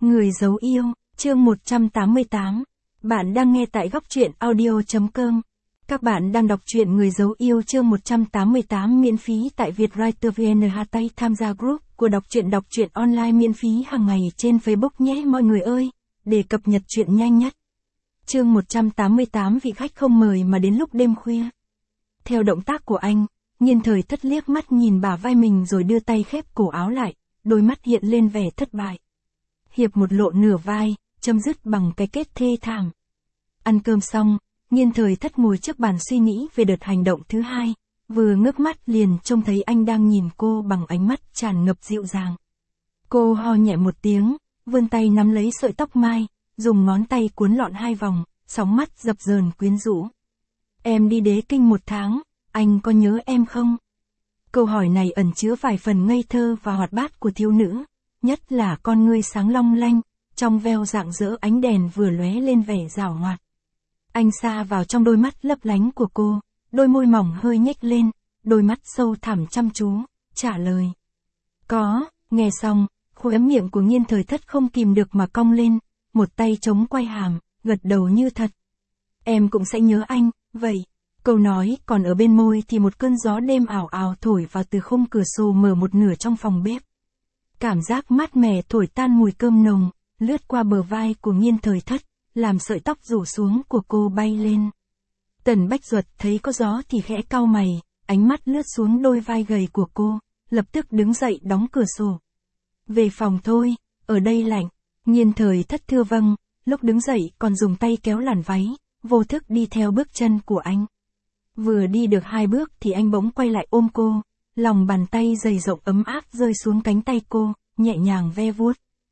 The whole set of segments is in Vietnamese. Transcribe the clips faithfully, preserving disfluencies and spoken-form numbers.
Người giấu yêu, chương một trăm tám mươi tám. Bạn đang nghe tại góc truyện audio chấm com. Các bạn đang đọc truyện Người giấu yêu chương một trăm tám mươi tám miễn phí tại Vietwriter vê en. Hãy tham gia group của đọc truyện đọc truyện online miễn phí hàng ngày trên Facebook nhé mọi người ơi, để cập nhật truyện nhanh nhất. Chương một trăm tám mươi tám vị khách không mời mà đến lúc đêm khuya. Theo động tác của anh, Nhiên Thời Thất liếc mắt nhìn bả vai mình rồi đưa tay khép cổ áo lại, đôi mắt hiện lên vẻ thất bại. Hiệp một lộ nửa vai, chấm dứt bằng cái kết thê thảm. Ăn cơm xong, Nhiên Thời Thất ngồi trước bàn suy nghĩ về đợt hành động thứ hai, vừa ngước mắt liền trông thấy anh đang nhìn cô bằng ánh mắt tràn ngập dịu dàng. Cô ho nhẹ một tiếng, vươn tay nắm lấy sợi tóc mai, dùng ngón tay cuốn lọn hai vòng, sóng mắt dập dờn quyến rũ. Em đi Đế Kinh một tháng, anh có nhớ em không? Câu hỏi này ẩn chứa vài phần ngây thơ và hoạt bát của thiếu nữ, nhất là con ngươi sáng long lanh, trong veo rạng rỡ ánh đèn vừa lóe lên vẻ giảo hoạt. Anh sa vào trong đôi mắt lấp lánh của cô, đôi môi mỏng hơi nhếch lên, đôi mắt sâu thẳm chăm chú, trả lời. Có, nghe xong, khóe miệng của Nhiên Thời Thất không kìm được mà cong lên, một tay chống quai hàm, gật đầu như thật. Em cũng sẽ nhớ anh, vậy. Câu nói còn ở bên môi thì một cơn gió đêm ảo ảo thổi vào từ khung cửa sổ mở một nửa trong phòng bếp. Cảm giác mát mẻ thổi tan mùi cơm nồng, lướt qua bờ vai của Nhiên Thời Thất, làm sợi tóc rủ xuống của cô bay lên. Tần Bách Duật thấy có gió thì khẽ cau mày, ánh mắt lướt xuống đôi vai gầy của cô, lập tức đứng dậy đóng cửa sổ. Về phòng thôi, ở đây lạnh. Nhiên Thời Thất thưa vâng, lúc đứng dậy còn dùng tay kéo làn váy, vô thức đi theo bước chân của anh. Vừa đi được hai bước thì anh bỗng quay lại ôm cô, lòng bàn tay dày rộng ấm áp rơi xuống cánh tay cô, nhẹ nhàng ve vuốt.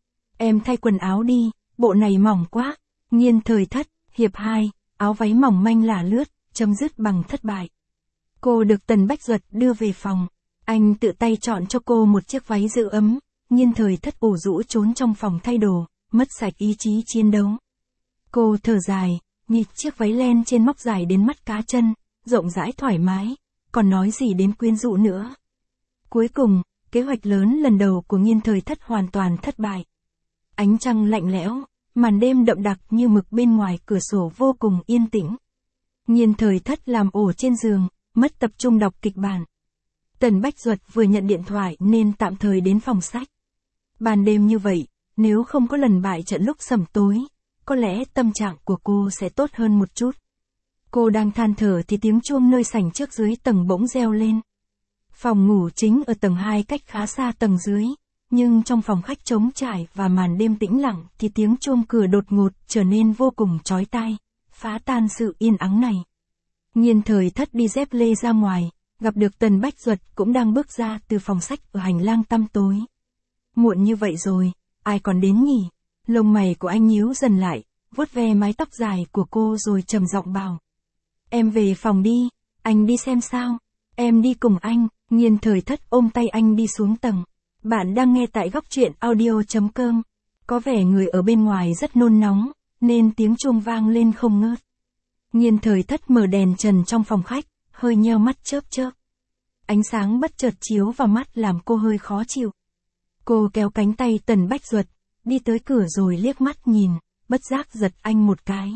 Em thay quần áo đi, bộ này mỏng quá. Nhiên Thời Thất, hiệp hai, áo váy mỏng manh lả lướt, chấm dứt bằng thất bại. Cô được Tần Bách Duật đưa về phòng, anh tự tay chọn cho cô một chiếc váy giữ ấm, Nhiên Thời Thất ủ rũ trốn trong phòng thay đồ, mất sạch ý chí chiến đấu. Cô thở dài, nhịt chiếc váy len trên móc dài đến mắt cá chân, rộng rãi thoải mái, còn nói gì đến quyến rũ nữa. Cuối cùng, kế hoạch lớn lần đầu của Nhiên Thời Thất hoàn toàn thất bại. Ánh trăng lạnh lẽo, màn đêm đậm đặc như mực bên ngoài cửa sổ vô cùng yên tĩnh. Nhiên Thời Thất làm ổ trên giường, mất tập trung đọc kịch bản. Tần Bách Duật vừa nhận điện thoại nên tạm thời đến phòng sách. Ban đêm như vậy, nếu không có lần bại trận lúc sẩm tối, có lẽ tâm trạng của cô sẽ tốt hơn một chút. Cô đang than thở thì tiếng chuông nơi sảnh trước dưới tầng bỗng reo lên. Phòng ngủ chính ở tầng hai cách khá xa tầng dưới, nhưng trong phòng khách trống trải và màn đêm tĩnh lặng thì tiếng chuông cửa đột ngột trở nên vô cùng chói tai, phá tan sự yên ắng này. Nhiên Thời Thất đi dép lê ra ngoài, gặp được Tần Bách Duật cũng đang bước ra từ phòng sách ở hành lang tăm tối. Muộn như vậy rồi, ai còn đến nhỉ? Lông mày của anh nhíu dần lại, vuốt ve mái tóc dài của cô rồi trầm giọng bảo. Em về phòng đi, anh đi xem sao. Em đi cùng anh. Nhiên Thời Thất ôm tay anh đi xuống tầng. Bạn đang nghe tại góc truyện audio chấm com. Có vẻ người ở bên ngoài rất nôn nóng, nên tiếng chuông vang lên không ngớt. Nhiên Thời Thất mở đèn trần trong phòng khách, hơi nheo mắt chớp chớp. Ánh sáng bất chợt chiếu vào mắt làm cô hơi khó chịu. Cô kéo cánh tay Tần Bách Duật, đi tới cửa rồi liếc mắt nhìn, bất giác giật anh một cái.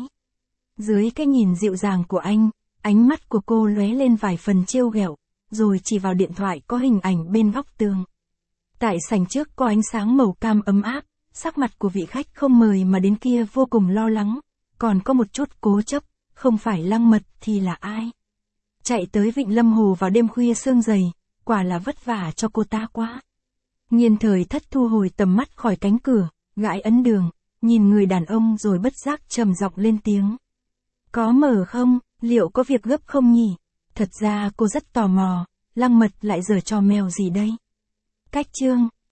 Dưới cái nhìn dịu dàng của anh, ánh mắt của cô lóe lên vài phần trêu ghẹo, rồi chỉ vào điện thoại có hình ảnh bên góc tường. Tại sảnh trước có ánh sáng màu cam ấm áp, sắc mặt của vị khách không mời mà đến kia vô cùng lo lắng, còn có một chút cố chấp, không phải Lăng Mật thì là ai? Chạy tới Vịnh Lâm Hồ vào đêm khuya sương dày, quả là vất vả cho cô ta quá. Nhiên Thời Thất thu hồi tầm mắt khỏi cánh cửa, gãi ấn đường, nhìn người đàn ông rồi bất giác trầm giọng lên tiếng. Có mở không, liệu có việc gấp không nhỉ? Thật ra cô rất tò mò, Lăng Mật lại giở trò mèo gì đây? Cách chương.